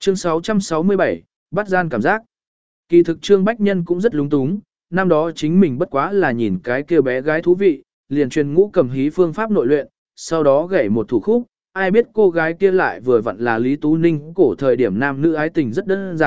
Chương 667, bắt gian cảm giác. Kỳ thực Trương Bách Nhân cũng rất lúng túng, năm đó chính mình bất quá là nhìn cái kia bé gái thú vị, liền truyền ngũ cầm hí phương pháp nội luyện, sau đó gảy một thủ khúc, ai biết cô gái kia lại vừa vặn là Lý Tú Ninh, cổ thời điểm nam nữ ái tình rất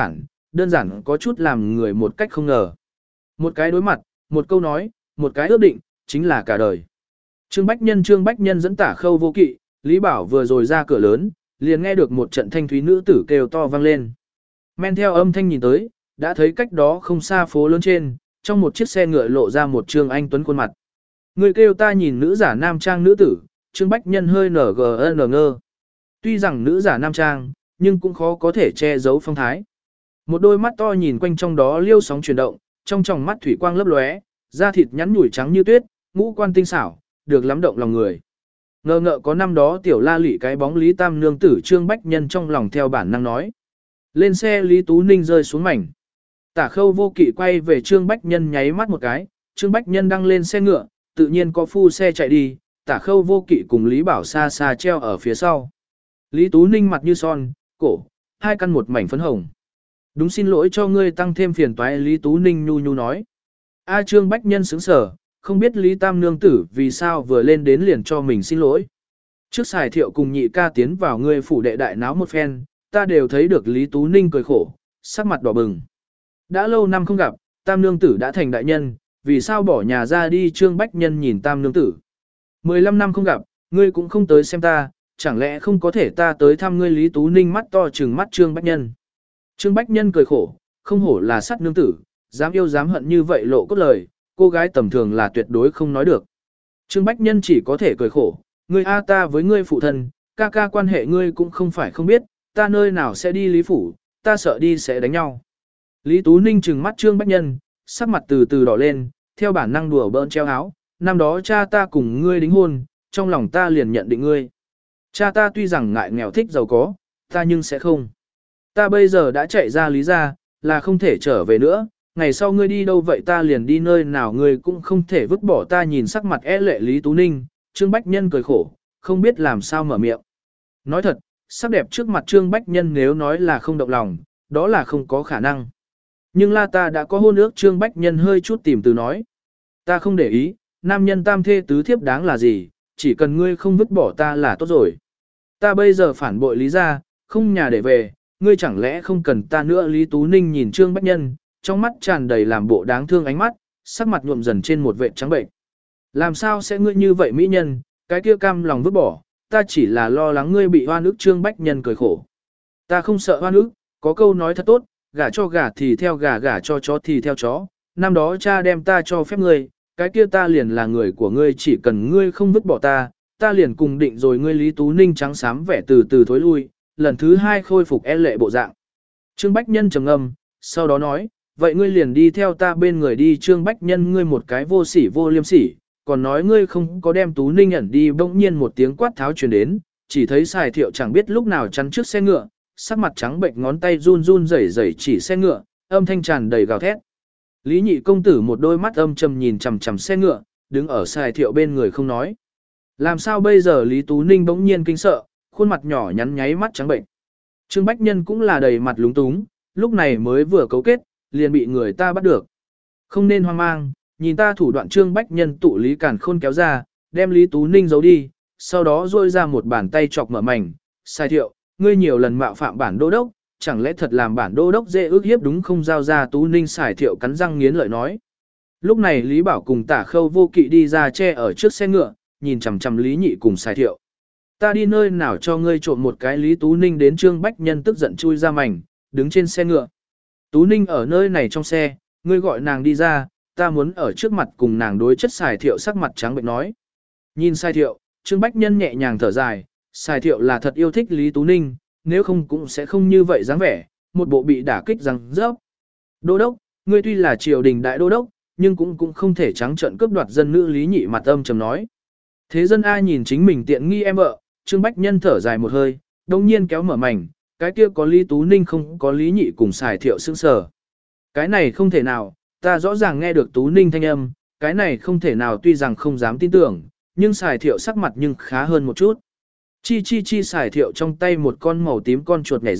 đơn giản có chút làm người một cách không ngờ. Một cái đối mặt, một câu nói, một cái ước định, chính là cả đời. Trương Bách Nhân dẫn Tả Khâu Vô Kỵ, Lý Bảo vừa rồi ra cửa lớn, liền nghe được một trận thanh thúy nữ tử kêu to vang lên. Men theo âm thanh nhìn tới, đã thấy cách đó không xa phố lớn trên, trong một chiếc xe ngựa lộ ra một Trương anh tuấn khuôn mặt. Người kêu ta nhìn nữ giả nam trang nữ tử, Trương Bách Nhân hơi ngơ. Tuy rằng nữ giả nam trang, nhưng cũng khó có thể che giấu phong thái. Một đôi mắt to nhìn quanh trong đó liêu sóng chuyển động, trong tròng mắt thủy quang lấp lóe, da thịt nhắn nhủi trắng như tuyết, ngũ quan tinh xảo, được lắm động lòng người. Ngờ ngợ có năm đó tiểu la lị cái bóng Lý Tam nương tử Trương Bách Nhân trong lòng theo bản năng nói. Lên xe Lý Tú Ninh rơi xuống mảnh. Tả Khâu Vô Kỵ quay về Trương Bách Nhân nháy mắt một cái, Trương Bách Nhân đang lên xe ngựa, tự nhiên có phu xe chạy đi, Tả Khâu Vô Kỵ cùng Lý Bảo xa xa treo ở phía sau. Lý Tú Ninh mặt như son, cổ, hai căn một mảnh phấn hồng. Đúng xin lỗi cho ngươi tăng thêm phiền toái, Lý Tú Ninh nhu nhu nói. A Trương Bách Nhân sững sờ, không biết Lý Tam nương tử vì sao vừa lên đến liền cho mình xin lỗi. Trước xài thiệu cùng nhị ca tiến vào ngươi phủ đệ đại náo một phen, ta đều thấy được Lý Tú Ninh cười khổ, sắc mặt đỏ bừng. Đã lâu năm không gặp, Tam nương tử đã thành đại nhân, vì sao bỏ nhà ra đi? Trương Bách Nhân nhìn Tam nương tử. 15 năm không gặp, ngươi cũng không tới xem ta, chẳng lẽ không có thể ta tới thăm ngươi? Lý Tú Ninh mắt to trừng mắt Trương Bách Nhân. Trương Bách Nhân cười khổ, không hổ là sắt nương tử, dám yêu dám hận như vậy lộ cốt lời, cô gái tầm thường là tuyệt đối không nói được. Trương Bách Nhân chỉ có thể cười khổ, ngươi a ta với ngươi phụ thân, ca ca quan hệ ngươi cũng không phải không biết, ta nơi nào sẽ đi Lý phủ, ta sợ đi sẽ đánh nhau. Lý Tú Ninh trừng mắt Trương Bách Nhân, sắc mặt từ từ đỏ lên, theo bản năng đùa bỡn treo áo, năm đó cha ta cùng ngươi đính hôn, trong lòng ta liền nhận định ngươi. Cha ta tuy rằng ngại nghèo thích giàu có, ta nhưng sẽ không. Ta bây giờ đã chạy ra Lý gia, là không thể trở về nữa, ngày sau ngươi đi đâu vậy ta liền đi nơi nào, ngươi cũng không thể vứt bỏ ta. Nhìn sắc mặt é lệ Lý Tú Ninh, Trương Bách Nhân cười khổ, không biết làm sao mở miệng. Nói thật, sắc đẹp trước mặt Trương Bách Nhân nếu nói là không động lòng, đó là không có khả năng. Nhưng là ta đã có hôn ước. Trương Bách Nhân hơi chút tìm từ nói. Ta không để ý, nam nhân tam thê tứ thiếp đáng là gì, chỉ cần ngươi không vứt bỏ ta là tốt rồi. Ta bây giờ phản bội Lý gia, không nhà để về, ngươi chẳng lẽ không cần ta nữa? Lý Tú Ninh nhìn Trương Bách Nhân, trong mắt tràn đầy làm bộ đáng thương ánh mắt, sắc mặt nhuộm dần trên một vệt trắng bệnh. Làm sao sẽ ngươi như vậy mỹ nhân, cái kia cam lòng vứt bỏ, ta chỉ là lo lắng ngươi bị oan ức. Trương Bách Nhân cười khổ. Ta không sợ oan ức, có câu nói thật tốt, gả cho gả thì theo gả, gả cho chó thì theo chó. Năm đó cha đem ta cho phép ngươi, cái kia ta liền là người của ngươi, chỉ cần ngươi không vứt bỏ ta, ta liền cùng định rồi. Ngươi Lý Tú Ninh trắng xám vẻ từ từ thối lui, lần thứ hai khôi phục e lệ bộ dạng. Trương Bách Nhân trầm ngâm, sau đó nói, vậy ngươi liền đi theo ta bên người đi. Trương Bách Nhân, ngươi một cái vô sỉ vô liêm sỉ, còn nói ngươi không có đem Tú Ninh ẩn đi. Bỗng nhiên một tiếng quát tháo truyền đến, chỉ thấy xài thiệu chẳng biết lúc nào chắn trước xe ngựa, sắc mặt trắng bệnh, ngón tay run run rẩy rẩy chỉ xe ngựa, âm thanh tràn đầy gào thét. Lý nhị công tử một đôi mắt âm trầm nhìn chằm chằm xe ngựa, đứng ở xài thiệu bên người không nói. Làm sao bây giờ? Lý Tú Ninh bỗng nhiên kinh sợ, khuôn mặt nhỏ nhắn nháy mắt trắng bệnh. Trương Bách Nhân cũng là đầy mặt lúng túng, lúc này mới vừa cấu kết, liền bị người ta bắt được. Không nên hoang mang, nhìn ta thủ đoạn. Trương Bách Nhân tụ Lý Càn Khôn kéo ra, đem Lý Tú Ninh giấu đi, sau đó duỗi ra một bàn tay chọc mở mảnh. Sai thiệu, ngươi nhiều lần mạo phạm bản đô đốc, chẳng lẽ thật làm bản đô đốc dễ ước hiếp đúng không? Giao ra Tú Ninh. Sải thiệu cắn răng nghiến lợi nói. Lúc này Lý Bảo cùng Tả Khâu Vô Kỵ đi ra che ở trước xe ngựa, nhìn chằm chằm Lý Nhị cùng Sải thiệu. Ta đi nơi nào cho ngươi trộm một cái? Lý Tú Ninh đến. Trương Bách Nhân tức giận chui ra mảnh, đứng trên xe ngựa. Tú Ninh ở nơi này trong xe, ngươi gọi nàng đi ra, ta muốn ở trước mặt cùng nàng đối chất. Sải thiệu sắc mặt trắng bệnh nói. Nhìn Sải thiệu, Trương Bách Nhân nhẹ nhàng thở dài, Sải thiệu là thật yêu thích Lý Tú Ninh, nếu không cũng sẽ không như vậy dáng vẻ, một bộ bị đả kích răng rớp. Đô đốc, ngươi tuy là triều đình đại đô đốc, nhưng cũng không thể trắng trợn cướp đoạt dân nữ. Lý Nhị mặt âm trầm nói. Thế dân ai nhìn chính mình tiện nghi em vợ? Trương Bách Nhân thở dài một hơi, đông nhiên kéo mở mảnh, cái kia có Lý Tú Ninh không có Lý Nhị cùng Sải thiệu sững sờ. Cái này không thể nào, ta rõ ràng nghe được Tú Ninh thanh âm, cái này không thể nào. Tuy rằng không dám tin tưởng, nhưng Sải thiệu sắc mặt nhưng khá hơn một chút. Chi chi chi. Sải thiệu trong tay một con màu tím con chuột nhảy ra,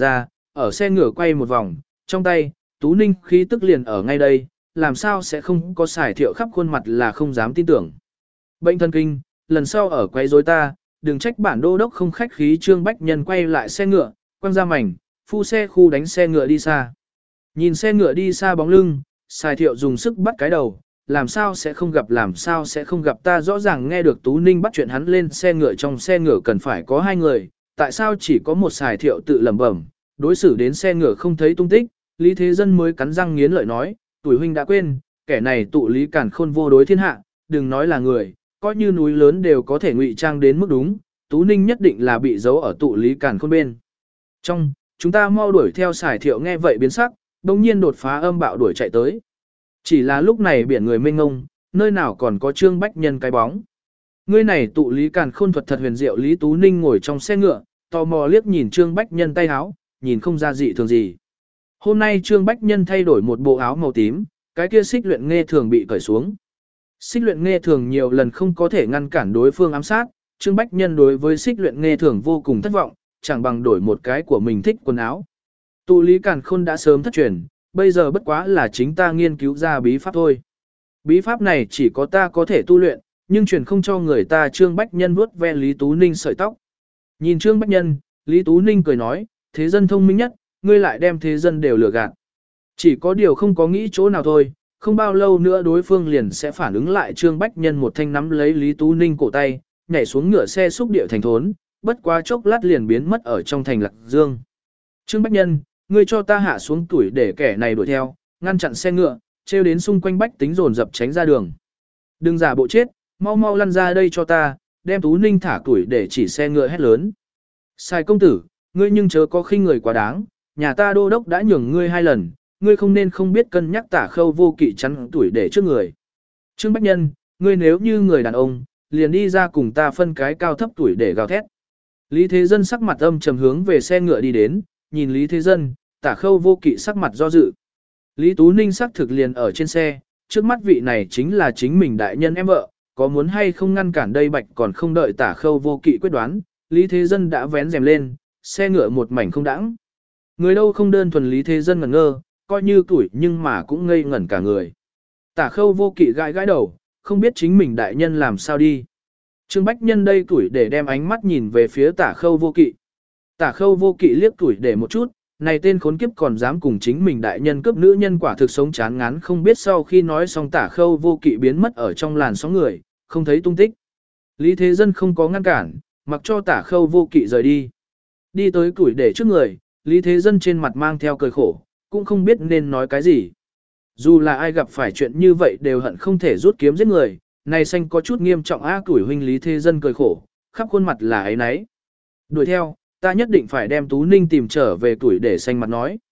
ở xe ngựa quay một vòng, trong tay, Tú Ninh khí tức liền ở ngay đây, làm sao sẽ không có xài thiệu khắp khuôn mặt là không dám tin tưởng. Bệnh thần kinh, lần sau ở quấy rối ta, đừng trách bản đô đốc không khách khí. Trương Bách Nhân quay lại xe ngựa, quăng ra mảnh, phu xe khu đánh xe ngựa đi xa. Nhìn xe ngựa đi xa bóng lưng, xài thiệu dùng sức bắt cái đầu, làm sao sẽ không gặp ta rõ ràng nghe được Tú Ninh bắt chuyện hắn lên xe ngựa, trong xe ngựa cần phải có hai người, tại sao chỉ có một xài thiệu tự lẩm bẩm, đối xử đến xe ngựa không thấy tung tích, Lý Thế Dân mới cắn răng nghiến lợi nói, tuổi huynh đã quên, kẻ này tụ lý càn khôn vô đối thiên hạ, đừng nói là người, coi như núi lớn đều có thể ngụy trang đến mức đúng, Tú Ninh nhất định là bị giấu ở tụ lý càn khôn bên. Trong, chúng ta mau đuổi theo xài thiệu nghe vậy biến sắc, đồng nhiên đột phá âm bạo đuổi chạy tới. Chỉ là lúc này biển người mênh ngông, nơi nào còn có Trương Bách Nhân cái bóng. Ngươi này tụ lý càn khôn thuật thật huyền diệu. Lý Tú Ninh ngồi trong xe ngựa, tò mò liếc nhìn Trương Bách Nhân tay áo, nhìn không ra dị thường gì. Hôm nay Trương Bách Nhân thay đổi một bộ áo màu tím, cái kia xích luyện nghe thường bị cởi xuống. Xích luyện nghe thường nhiều lần không có thể ngăn cản đối phương ám sát, Trương Bách Nhân đối với xích luyện nghe thường vô cùng thất vọng, chẳng bằng đổi một cái của mình thích quần áo. Tụ lý càn khôn đã sớm thất truyền, bây giờ bất quá là chính ta nghiên cứu ra bí pháp thôi. Bí pháp này chỉ có ta có thể tu luyện, nhưng truyền không cho người ta. Trương Bách Nhân vuốt ve Lý Tú Ninh sợi tóc. Nhìn Trương Bách Nhân, Lý Tú Ninh cười nói, thế dân thông minh nhất, ngươi lại đem thế dân đều lừa gạt. Chỉ có điều không có nghĩ chỗ nào thôi, không bao lâu nữa đối phương liền sẽ phản ứng lại. Trương Bách Nhân một thanh nắm lấy Lý Tú Ninh cổ tay, nhảy xuống ngựa xe xúc điệu thành thốn, bất quá chốc lát liền biến mất ở trong thành Lạc Dương. Trương Bách Nhân, ngươi cho ta hạ xuống tuổi để kẻ này đuổi theo, ngăn chặn xe ngựa, treo đến xung quanh bách tính dồn dập tránh ra đường. Đừng giả bộ chết, mau mau lăn ra đây cho ta, đem Tú Ninh thả tuổi để chỉ xe ngựa hét lớn. Sai công tử, ngươi nhưng chớ có khinh người quá đáng, nhà ta đô đốc đã nhường ngươi 2 lần, ngươi không nên không biết cân nhắc Tả Khâu Vô Kỵ chắn tuổi để trước người. Trương Bách Nhân, ngươi nếu như người đàn ông, liền đi ra cùng ta phân cái cao thấp tuổi để gào thét. Lý Thế Dân sắc mặt âm trầm hướng về xe ngựa đi đến, nhìn Lý Thế Dân, Tả Khâu Vô Kỵ sắc mặt do dự. Lý Tú Ninh sắc thực liền ở trên xe, trước mắt vị này chính là chính mình đại nhân em vợ, có muốn hay không ngăn cản đây bạch còn không đợi Tả Khâu Vô Kỵ quyết đoán, Lý Thế Dân đã vén rèm lên, xe ngựa một mảnh không đãng. Người đâu không đơn thuần Lý Thế Dân ngẩn ngơ, coi như tuổi nhưng mà cũng ngây ngẩn cả người. Tả Khâu Vô Kỵ gãi gãi đầu, không biết chính mình đại nhân làm sao đi. Trương Bách Nhân đây tuổi để đem ánh mắt nhìn về phía Tả Khâu Vô Kỵ. Tả Khâu Vô Kỵ liếc tuổi để một chút, này tên khốn kiếp còn dám cùng chính mình đại nhân cướp nữ nhân, quả thực sống chán ngán. Không biết sau khi nói xong Tả Khâu Vô Kỵ biến mất ở trong làn sóng người, không thấy tung tích. Lý Thế Dân không có ngăn cản, mặc cho Tả Khâu Vô Kỵ rời đi. Đi tới tuổi để trước người, Lý Thế Dân trên mặt mang theo cười khổ, cũng không biết nên nói cái gì. Dù là ai gặp phải chuyện như vậy đều hận không thể rút kiếm giết người, này xanh có chút nghiêm trọng á. Tuổi huynh. Lý Thế Dân cười khổ, khắp khuôn mặt là ấy nấy. Đuổi theo, ta nhất định phải đem Tú Ninh tìm trở về. Tuổi để xanh mặt nói.